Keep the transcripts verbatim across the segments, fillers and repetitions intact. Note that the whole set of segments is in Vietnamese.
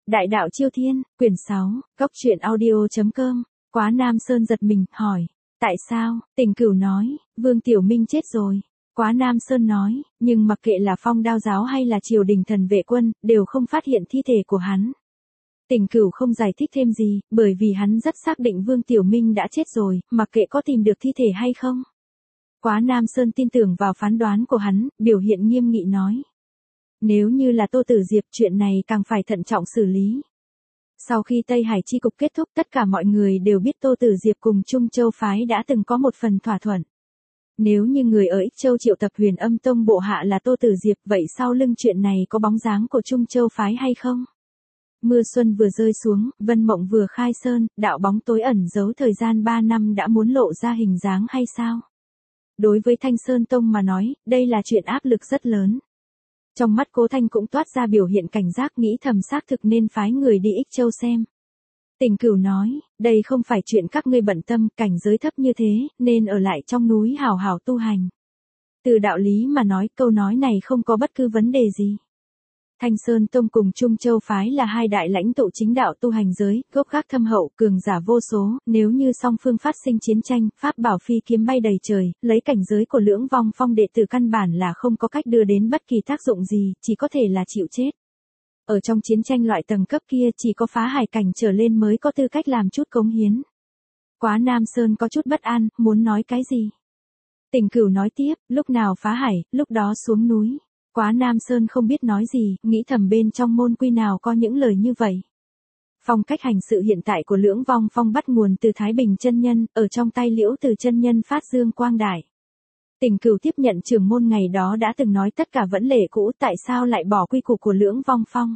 Đại đạo Chiêu Thiên, quyển sáu, góc truyện audio.com, Quá Nam Sơn giật mình, hỏi, tại sao? Tình Cửu nói, Vương Tiểu Minh chết rồi. Quá Nam Sơn nói, nhưng mặc kệ là Phong Đao giáo hay là triều đình thần vệ quân, đều không phát hiện thi thể của hắn. Tình Cửu không giải thích thêm gì, bởi vì hắn rất xác định Vương Tiểu Minh đã chết rồi, mặc kệ có tìm được thi thể hay không. Quá Nam Sơn tin tưởng vào phán đoán của hắn, biểu hiện nghiêm nghị nói. Nếu như là Tô Tử Diệp, chuyện này càng phải thận trọng xử lý. Sau khi Tây Hải chi cục kết thúc, tất cả mọi người đều biết Tô Tử Diệp cùng Trung Châu phái đã từng có một phần thỏa thuận. Nếu như người ở Ích Châu triệu tập Huyền Âm Tông bộ hạ là Tô Tử Diệp, vậy sau lưng chuyện này có bóng dáng của Trung Châu phái hay không? Mưa xuân vừa rơi xuống, Vân Mộng vừa khai sơn, đạo bóng tối ẩn giấu thời gian ba năm đã muốn lộ ra hình dáng hay sao? Đối với Thanh Sơn Tông mà nói, đây là chuyện áp lực rất lớn. Trong mắt Cố Thanh cũng toát ra biểu hiện cảnh giác, nghĩ thầm xác thực nên phái người đi Ích Châu xem. Tình Cửu nói, đây không phải chuyện các ngươi bận tâm, cảnh giới thấp như thế, nên ở lại trong núi hào hào tu hành. Từ đạo lý mà nói, câu nói này không có bất cứ vấn đề gì. Thanh Sơn Tông cùng Trung Châu phái là hai đại lãnh tụ chính đạo tu hành giới, gốc gác thâm hậu, cường giả vô số, nếu như song phương phát sinh chiến tranh, pháp bảo phi kiếm bay đầy trời, lấy cảnh giới của Lưỡng Vong Phong đệ tử căn bản là không có cách đưa đến bất kỳ tác dụng gì, chỉ có thể là chịu chết. Ở trong chiến tranh loại tầng cấp kia chỉ có phá hải cảnh trở lên mới có tư cách làm chút cống hiến. Quá Nam Sơn có chút bất an, muốn nói cái gì? Tình Cửu nói tiếp, lúc nào phá hải, lúc đó xuống núi. Quá Nam Sơn không biết nói gì, nghĩ thầm bên trong môn quy nào có những lời như vậy. Phong cách hành sự hiện tại của Lưỡng Vong Phong bắt nguồn từ Thái Bình chân nhân, ở trong tay Liễu Từ chân nhân phát dương quang đại. Tình Cửu tiếp nhận trưởng môn ngày đó đã từng nói tất cả vẫn lệ cũ, tại sao lại bỏ quy củ của Lưỡng Vong Phong?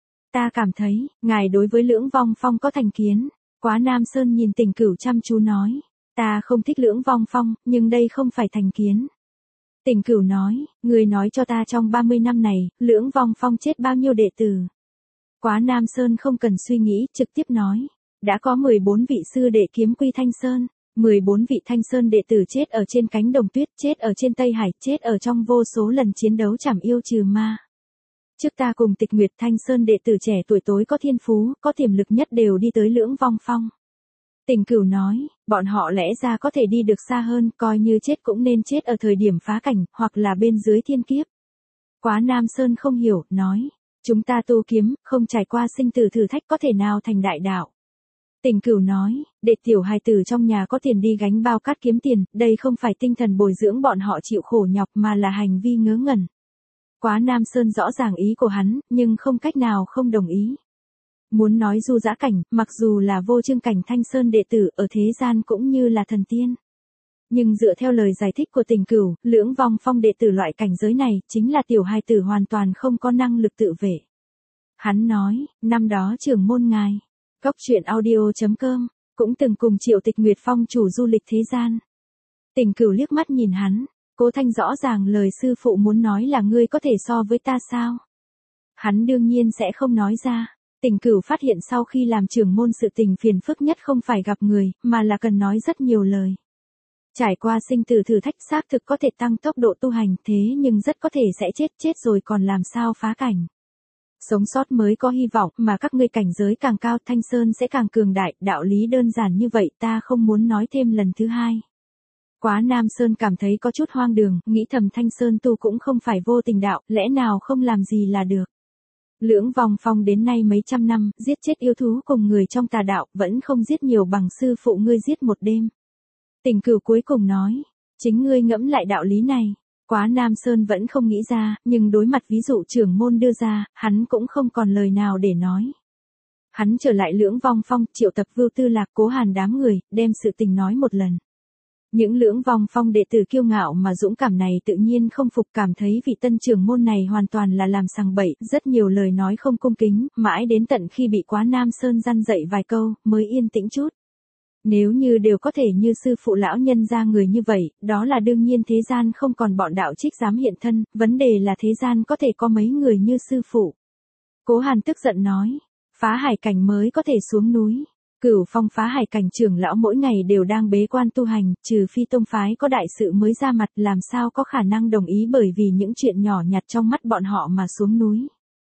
Ta cảm thấy, ngài đối với Lưỡng Vong Phong có thành kiến. Quá Nam Sơn nhìn Tình Cửu chăm chú nói, ta không thích Lưỡng Vong Phong, nhưng đây không phải thành kiến. Tình Cửu nói, người nói cho ta trong ba mươi năm này, Lưỡng Vong Phong chết bao nhiêu đệ tử? Quá Nam Sơn không cần suy nghĩ, trực tiếp nói, đã có mười bốn vị sư đệ kiếm quy Thanh Sơn, mười bốn vị Thanh Sơn đệ tử chết ở trên cánh đồng tuyết, chết ở trên Tây Hải, chết ở trong vô số lần chiến đấu trảm yêu trừ ma. Trước ta cùng Tịch Nguyệt Thanh Sơn đệ tử trẻ tuổi tối có thiên phú, có tiềm lực nhất đều đi tới Lưỡng Vong Phong. Tình Cửu nói, bọn họ lẽ ra có thể đi được xa hơn, coi như chết cũng nên chết ở thời điểm phá cảnh, hoặc là bên dưới thiên kiếp. Quá Nam Sơn không hiểu, nói, chúng ta tu kiếm, không trải qua sinh tử thử thách có thể nào thành đại đạo. Tình Cửu nói, đệ tiểu hài tử trong nhà có tiền đi gánh bao cát kiếm tiền, đây không phải tinh thần bồi dưỡng bọn họ chịu khổ nhọc mà là hành vi ngớ ngẩn. Quá Nam Sơn rõ ràng ý của hắn, nhưng không cách nào không đồng ý. Muốn nói du dã cảnh, mặc dù là vô chương cảnh Thanh Sơn đệ tử ở thế gian cũng như là thần tiên. Nhưng dựa theo lời giải thích của Tình Cửu, Lưỡng Vong Phong đệ tử loại cảnh giới này, chính là tiểu hài tử hoàn toàn không có năng lực tự vệ. Hắn nói, năm đó trưởng môn ngài, góc truyện audio.com, cũng từng cùng Triệu Tịch Nguyệt Phong chủ du lịch thế gian. Tình Cửu liếc mắt nhìn hắn, Cố Thanh rõ ràng lời sư phụ muốn nói là ngươi có thể so với ta sao? Hắn đương nhiên sẽ không nói ra. Tình Cửu phát hiện sau khi làm trưởng môn sự tình phiền phức nhất không phải gặp người, mà là cần nói rất nhiều lời. Trải qua sinh tử thử thách xác thực có thể tăng tốc độ tu hành, thế nhưng rất có thể sẽ chết, chết rồi còn làm sao phá cảnh. Sống sót mới có hy vọng, mà các ngươi cảnh giới càng cao Thanh Sơn sẽ càng cường đại, đạo lý đơn giản như vậy ta không muốn nói thêm lần thứ hai. Quá Nam Sơn cảm thấy có chút hoang đường, nghĩ thầm Thanh Sơn tu cũng không phải vô tình đạo, lẽ nào không làm gì là được. Lưỡng Vong Phong đến nay mấy trăm năm, giết chết yêu thú cùng người trong tà đạo, vẫn không giết nhiều bằng sư phụ ngươi giết một đêm. Tình Cửu cuối cùng nói, chính ngươi ngẫm lại đạo lý này. Quá Nam Sơn vẫn không nghĩ ra, nhưng đối mặt ví dụ trưởng môn đưa ra, hắn cũng không còn lời nào để nói. Hắn trở lại Lưỡng Vong Phong, triệu tập Vưu Tư Lạc, Cố Hàn đám người, đem sự tình nói một lần. Những Lưỡng Vong Phong đệ tử kiêu ngạo mà dũng cảm này tự nhiên không phục, cảm thấy vị tân trưởng môn này hoàn toàn là làm sằng bậy, rất nhiều lời nói không cung kính, mãi đến tận khi bị Quá Nam Sơn răn dạy vài câu, mới yên tĩnh chút. Nếu như đều có thể như sư phụ lão nhân ra người như vậy, đó là đương nhiên thế gian không còn bọn đạo trích dám hiện thân, vấn đề là thế gian có thể có mấy người như sư phụ. Cố Hàn tức giận nói, phá hải cảnh mới có thể xuống núi. Cửu Phong phá hải cảnh trưởng lão mỗi ngày đều đang bế quan tu hành, trừ phi tông phái có đại sự mới ra mặt, làm sao có khả năng đồng ý bởi vì những chuyện nhỏ nhặt trong mắt bọn họ mà xuống núi.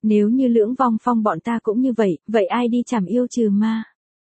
Nếu như Lưỡng Vong Phong bọn ta cũng như vậy, vậy ai đi trảm yêu trừ ma?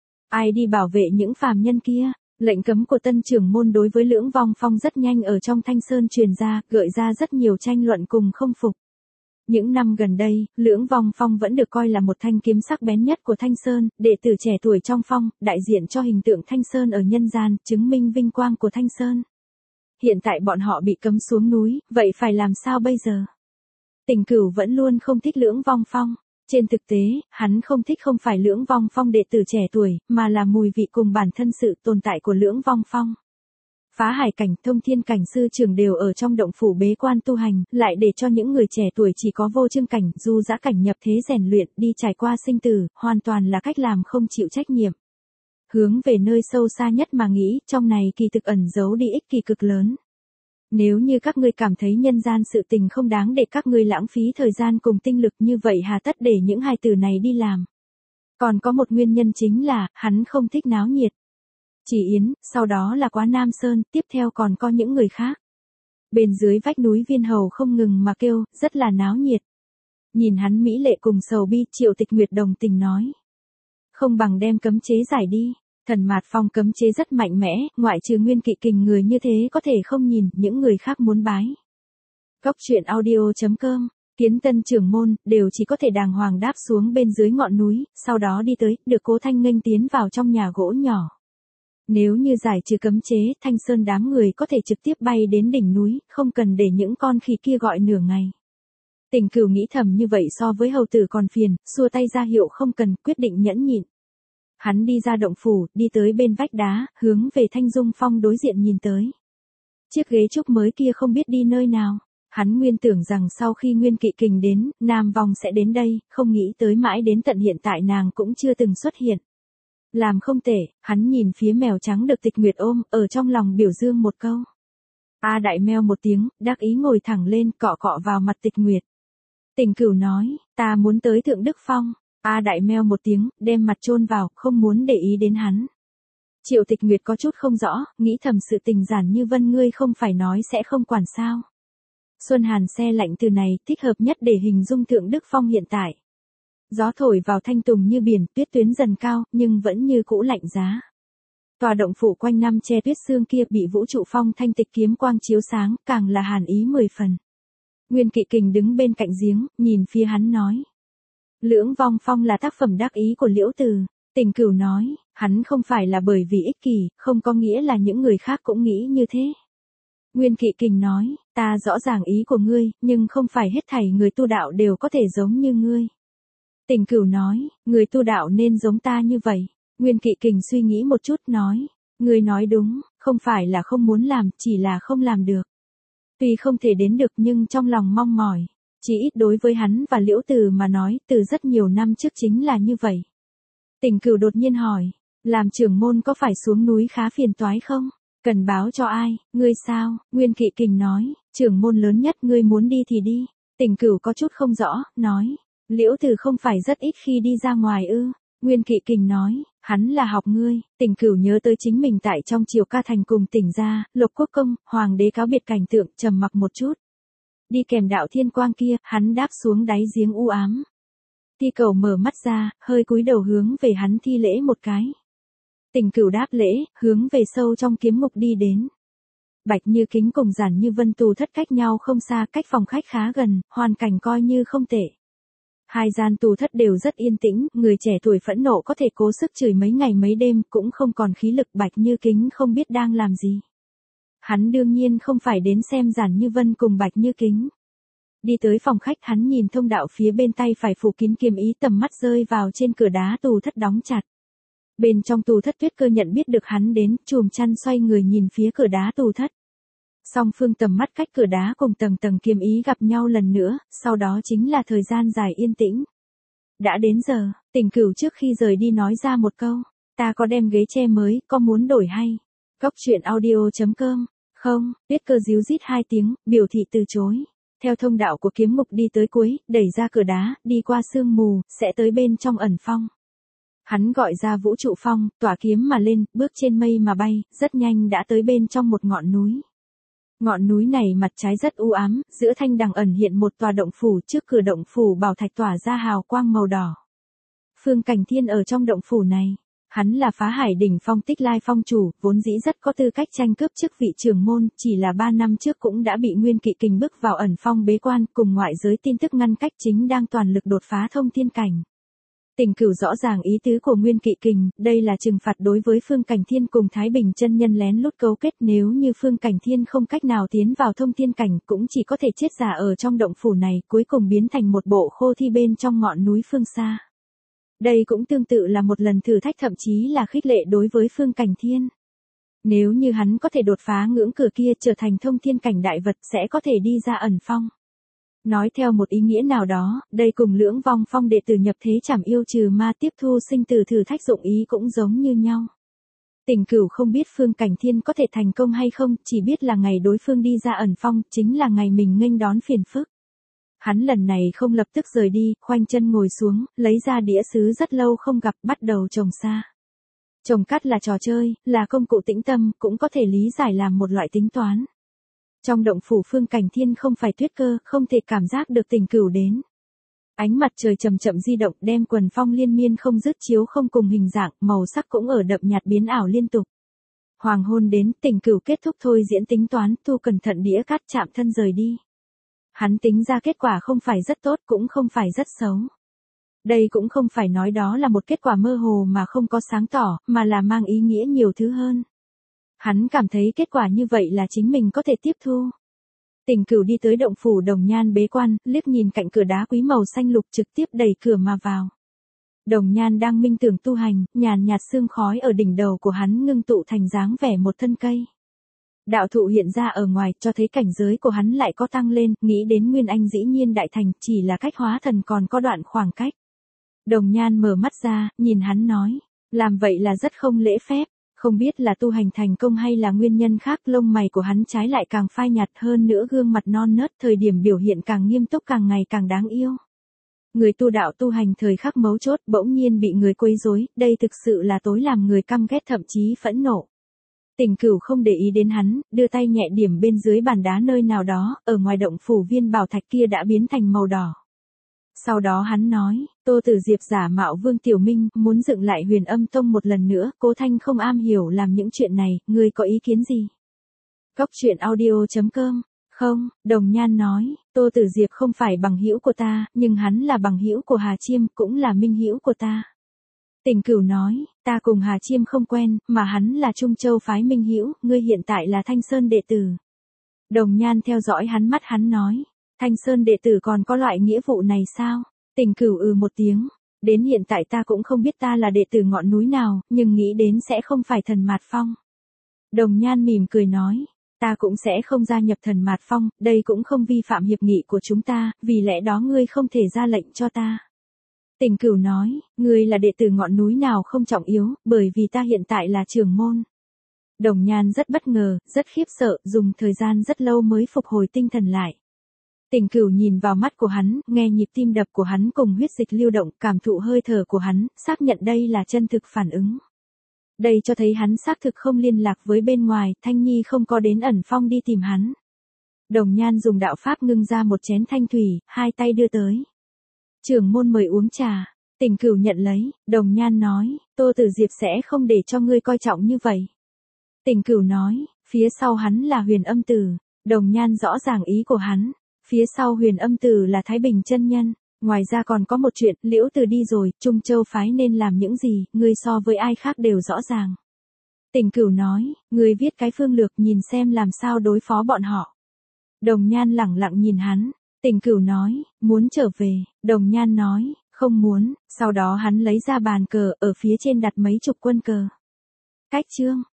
Ai đi bảo vệ những phàm nhân kia? Lệnh cấm của tân trưởng môn đối với Lưỡng Vong Phong rất nhanh ở trong Thanh Sơn truyền ra, gợi ra rất nhiều tranh luận cùng không phục. Những năm gần đây, Lưỡng Vong Phong vẫn được coi là một thanh kiếm sắc bén nhất của Thanh Sơn, đệ tử trẻ tuổi trong phong, đại diện cho hình tượng Thanh Sơn ở nhân gian, chứng minh vinh quang của Thanh Sơn. Hiện tại bọn họ bị cấm xuống núi, vậy phải làm sao bây giờ? Tình Cửu vẫn luôn không thích Lưỡng Vong Phong. Trên thực tế, hắn không thích không phải Lưỡng Vong Phong đệ tử trẻ tuổi, mà là mùi vị cùng bản thân sự tồn tại của Lưỡng Vong Phong. Phá hải cảnh, thông thiên cảnh sư trưởng đều ở trong động phủ bế quan tu hành, lại để cho những người trẻ tuổi chỉ có vô chương cảnh, du dã cảnh nhập thế rèn luyện, đi trải qua sinh tử, hoàn toàn là cách làm không chịu trách nhiệm. Hướng về nơi sâu xa nhất mà nghĩ, trong này kỳ thực ẩn giấu đi ích kỳ cực lớn. Nếu như các ngươi cảm thấy nhân gian sự tình không đáng để các ngươi lãng phí thời gian cùng tinh lực như vậy hà tất để những hài tử này đi làm. Còn có một nguyên nhân chính là, hắn không thích náo nhiệt. Chỉ Yến, sau đó là Quá Nam Sơn, tiếp theo còn có những người khác. Bên dưới vách núi Viên Hầu không ngừng mà kêu, rất là náo nhiệt. Nhìn hắn mỹ lệ cùng sầu bi, Triệu Tịch Nguyệt đồng tình nói. Không bằng đem cấm chế giải đi. Thần Mạt Phong cấm chế rất mạnh mẽ, ngoại trừ Nguyên Kỵ Kình người như thế có thể không nhìn, những người khác muốn bái. Góc truyện audio chấm com, Kiến tân trưởng môn, đều chỉ có thể đàng hoàng đáp xuống bên dưới ngọn núi, sau đó đi tới, được Cố Thanh nghênh tiến vào trong nhà gỗ nhỏ. Nếu như giải trừ cấm chế, Thanh Sơn đám người có thể trực tiếp bay đến đỉnh núi, không cần để những con khỉ kia gọi nửa ngày. Tình Cửu nghĩ thầm như vậy so với hầu tử còn phiền, xua tay ra hiệu không cần, quyết định nhẫn nhịn. Hắn đi ra động phủ, đi tới bên vách đá, hướng về Thanh Dung Phong đối diện nhìn tới. Chiếc ghế trúc mới kia không biết đi nơi nào. Hắn nguyên tưởng rằng sau khi Nguyên Kỵ Kình đến, Nam Vong sẽ đến đây, không nghĩ tới mãi đến tận hiện tại nàng cũng chưa từng xuất hiện. Làm không tệ, hắn nhìn phía mèo trắng được Tịch Nguyệt ôm, ở trong lòng biểu dương một câu. A đại meo một tiếng, đắc ý ngồi thẳng lên, cọ cọ vào mặt Tịch Nguyệt. Tình Cửu nói, ta muốn tới Thượng Đức Phong. A đại meo một tiếng, đem mặt chôn vào, không muốn để ý đến hắn. Triệu Tịch Nguyệt có chút không rõ, nghĩ thầm sự tình giản như vân ngươi không phải nói sẽ không quản sao. Xuân Hàn xe lạnh từ này, thích hợp nhất để hình dung Thượng Đức Phong hiện tại. Gió thổi vào thanh tùng như biển, tuyết tuyến dần cao, nhưng vẫn như cũ lạnh giá. Tòa động phủ quanh năm che tuyết sương kia bị Vũ Trụ Phong thanh tịch kiếm quang chiếu sáng, càng là hàn ý mười phần. Nguyên Kỵ Kình đứng bên cạnh giếng, nhìn phía hắn nói. Lưỡng Vong Phong là tác phẩm đắc ý của Liễu Từ. Tình Cửu nói, hắn không phải là bởi vì ích kỷ, không có nghĩa là những người khác cũng nghĩ như thế. Nguyên Kỵ Kình nói, ta rõ ràng ý của ngươi, nhưng không phải hết thảy người tu đạo đều có thể giống như ngươi. Tình Cửu nói, người tu đạo nên giống ta như vậy. Nguyên Kỵ Kình suy nghĩ một chút nói, ngươi nói đúng, không phải là không muốn làm, chỉ là không làm được. Tuy không thể đến được nhưng trong lòng mong mỏi. Chỉ ít đối với hắn và Liễu Từ mà nói, từ rất nhiều năm trước chính là như vậy. Tình Cửu đột nhiên hỏi, làm trưởng môn có phải xuống núi khá phiền toái không? Cần báo cho ai, ngươi sao? Nguyên Kỵ Kình nói, trưởng môn lớn nhất ngươi muốn đi thì đi. Tình Cửu có chút không rõ, nói, Liễu Từ không phải rất ít khi đi ra ngoài ư? Nguyên Kỵ Kình nói, hắn là học ngươi. Tình Cửu nhớ tới chính mình tại trong Triều Ca Thành cùng Tỉnh gia, Lục Quốc công, hoàng đế cáo biệt cảnh tượng, trầm mặc một chút. Đi kèm đạo thiên quang kia, hắn đáp xuống đáy giếng u ám. Ti Cầu mở mắt ra, hơi cúi đầu hướng về hắn thi lễ một cái. Tình Cửu đáp lễ, hướng về sâu trong kiếm ngục đi đến. Bạch Như Kính cùng Giản Như Vân tù thất cách nhau không xa, cách phòng khách khá gần, hoàn cảnh coi như không tệ. Hai gian tù thất đều rất yên tĩnh, người trẻ tuổi phẫn nộ có thể cố sức chửi mấy ngày mấy đêm, cũng không còn khí lực. Bạch Như Kính không biết đang làm gì. Hắn đương nhiên không phải đến xem Giản Như Vân cùng Bạch Như Kính. Đi tới phòng khách, hắn nhìn thông đạo phía bên tay phải phủ kín kiếm ý, tầm mắt rơi vào trên cửa đá tù thất đóng chặt. Bên trong tù thất Tuyết Cơ nhận biết được hắn đến, chùm chăn xoay người nhìn phía cửa đá tù thất. Song phương tầm mắt cách cửa đá cùng tầng tầng kiếm ý gặp nhau lần nữa, sau đó chính là thời gian dài yên tĩnh. Đã đến giờ, Tình Cửu trước khi rời đi nói ra một câu, ta có đem ghế tre mới, có muốn đổi hay? Góc truyện audio chấm com, không, Tuyết Cơ díu dít hai tiếng, biểu thị từ chối. Theo thông đạo của kiếm ngục đi tới cuối, đẩy ra cửa đá, đi qua sương mù, sẽ tới bên trong ẩn phong. Hắn gọi ra Vũ Trụ Phong, tỏa kiếm mà lên, bước trên mây mà bay, rất nhanh đã tới bên trong một ngọn núi. Ngọn núi này mặt trái rất u ám, giữa thanh đằng ẩn hiện một tòa động phủ, trước cửa động phủ bảo thạch tỏa ra hào quang màu đỏ. Phương Cảnh Thiên ở trong động phủ này, hắn là Phá Hải đỉnh phong Tích Lai phong chủ, vốn dĩ rất có tư cách tranh cướp chức vị trưởng môn, chỉ là ba năm trước cũng đã bị Nguyên Kỵ Kình bức vào ẩn phong bế quan, cùng ngoại giới tin tức ngăn cách, chính đang toàn lực đột phá thông thiên cảnh. Tình Cửu rõ ràng ý tứ của Nguyên Kỵ Kình, đây là trừng phạt đối với Phương Cảnh Thiên cùng Thái Bình chân nhân lén lút cấu kết, nếu như Phương Cảnh Thiên không cách nào tiến vào thông thiên cảnh, cũng chỉ có thể chết giả ở trong động phủ này, cuối cùng biến thành một bộ khô thi bên trong ngọn núi phương xa. Đây cũng tương tự là một lần thử thách, thậm chí là khích lệ đối với Phương Cảnh Thiên. Nếu như hắn có thể đột phá ngưỡng cửa kia, trở thành thông thiên cảnh đại vật, sẽ có thể đi ra ẩn phong. Nói theo một ý nghĩa nào đó, đây cùng Lưỡng Vong Phong đệ tử nhập thế trảm yêu trừ ma tiếp thu sinh tử thử thách dụng ý cũng giống như nhau. Tình Cửu không biết Phương Cảnh Thiên có thể thành công hay không, chỉ biết là ngày đối phương đi ra ẩn phong, chính là ngày mình nghênh đón phiền phức. Hắn lần này không lập tức rời đi, khoanh chân ngồi xuống, lấy ra đĩa sứ rất lâu không gặp, bắt đầu trồng sa. Trồng cát là trò chơi, là công cụ tĩnh tâm, cũng có thể lý giải làm một loại tính toán. Trong động phủ Phương Cảnh Thiên không phải tuyết cơ, không thể cảm giác được Tình Cửu đến. Ánh mặt trời chậm chậm di động, đem quần phong liên miên không dứt chiếu không cùng hình dạng, màu sắc cũng ở đậm nhạt biến ảo liên tục. Hoàng hôn đến, Tình Cửu kết thúc thôi diễn tính toán, thu cẩn thận đĩa cát chạm thân rời đi. Hắn tính ra kết quả không phải rất tốt, cũng không phải rất xấu. Đây cũng không phải nói đó là một kết quả mơ hồ mà không có sáng tỏ, mà là mang ý nghĩa nhiều thứ hơn. Hắn cảm thấy kết quả như vậy là chính mình có thể tiếp thu. Tình Cửu đi tới động phủ Đồng Nhan bế quan, liếc nhìn cạnh cửa đá quý màu xanh lục, trực tiếp đẩy cửa mà vào. Đồng Nhan đang minh tưởng tu hành, nhàn nhạt sương khói ở đỉnh đầu của hắn ngưng tụ thành dáng vẻ một thân cây. Đạo thụ hiện ra ở ngoài, cho thấy cảnh giới của hắn lại có tăng lên, nghĩ đến Nguyên Anh dĩ nhiên đại thành, chỉ là cách hóa thần còn có đoạn khoảng cách. Đồng Nhan mở mắt ra, nhìn hắn nói, làm vậy là rất không lễ phép, không biết là tu hành thành công hay là nguyên nhân khác, lông mày của hắn trái lại càng phai nhạt hơn nữa, gương mặt non nớt, thời điểm biểu hiện càng nghiêm túc, càng ngày càng đáng yêu. Người tu đạo tu hành thời khắc mấu chốt bỗng nhiên bị người quấy rối, đây thực sự là tối làm người căm ghét, thậm chí phẫn nộ. Tình Cửu không để ý đến hắn, đưa tay nhẹ điểm bên dưới bàn đá nơi nào đó, ở ngoài động phủ viên bảo thạch kia đã biến thành màu đỏ. Sau đó hắn nói, Tô Tử Diệp giả mạo Vương Tiểu Minh, muốn dựng lại Huyền Âm Tông một lần nữa, Cố Thanh không am hiểu làm những chuyện này, ngươi có ý kiến gì? Cốc truyện audio chấm com. Không, Đồng Nhan nói, Tô Tử Diệp không phải bằng hữu của ta, nhưng hắn là bằng hữu của Hà Chiêm, cũng là minh hữu của ta. Tình Cửu nói, ta cùng Hà Chiêm không quen, mà hắn là Trung Châu phái minh hữu, ngươi hiện tại là Thanh Sơn đệ tử. Đồng Nhan theo dõi hắn mắt, hắn nói, Thanh Sơn đệ tử còn có loại nghĩa vụ này sao? Tình Cửu ừ một tiếng, đến hiện tại ta cũng không biết ta là đệ tử ngọn núi nào, nhưng nghĩ đến sẽ không phải Thần Mạt Phong. Đồng Nhan mỉm cười nói, ta cũng sẽ không gia nhập Thần Mạt Phong, đây cũng không vi phạm hiệp nghị của chúng ta, vì lẽ đó ngươi không thể ra lệnh cho ta. Tình Cửu nói, ngươi là đệ tử ngọn núi nào không trọng yếu, bởi vì ta hiện tại là trưởng môn. Đồng Nhan rất bất ngờ, rất khiếp sợ, dùng thời gian rất lâu mới phục hồi tinh thần lại. Tình Cửu nhìn vào mắt của hắn, nghe nhịp tim đập của hắn cùng huyết dịch lưu động, cảm thụ hơi thở của hắn, xác nhận đây là chân thực phản ứng. Đây cho thấy hắn xác thực không liên lạc với bên ngoài, Thanh Nhi không có đến ẩn phong đi tìm hắn. Đồng Nhan dùng đạo pháp ngưng ra một chén thanh thủy, hai tay đưa tới. Trưởng môn mời uống trà. Tình Cửu nhận lấy, Đồng Nhan nói, Tô Tử Diệp sẽ không để cho ngươi coi trọng như vậy. Tình Cửu nói, phía sau hắn là Huyền Âm Tử. Đồng Nhan rõ ràng ý của hắn. Phía sau Huyền Âm Tử là Thái Bình chân nhân. Ngoài ra còn có một chuyện, Liễu Từ đi rồi, Trung Châu phái nên làm những gì, ngươi so với ai khác đều rõ ràng. Tình Cửu nói, ngươi viết cái phương lược, nhìn xem làm sao đối phó bọn họ. Đồng Nhan lẳng lặng nhìn hắn. Tình Cửu nói, muốn trở về. Đồng Nhan nói, không muốn. Sau đó hắn lấy ra bàn cờ, ở phía trên đặt mấy chục quân cờ. Cách chương.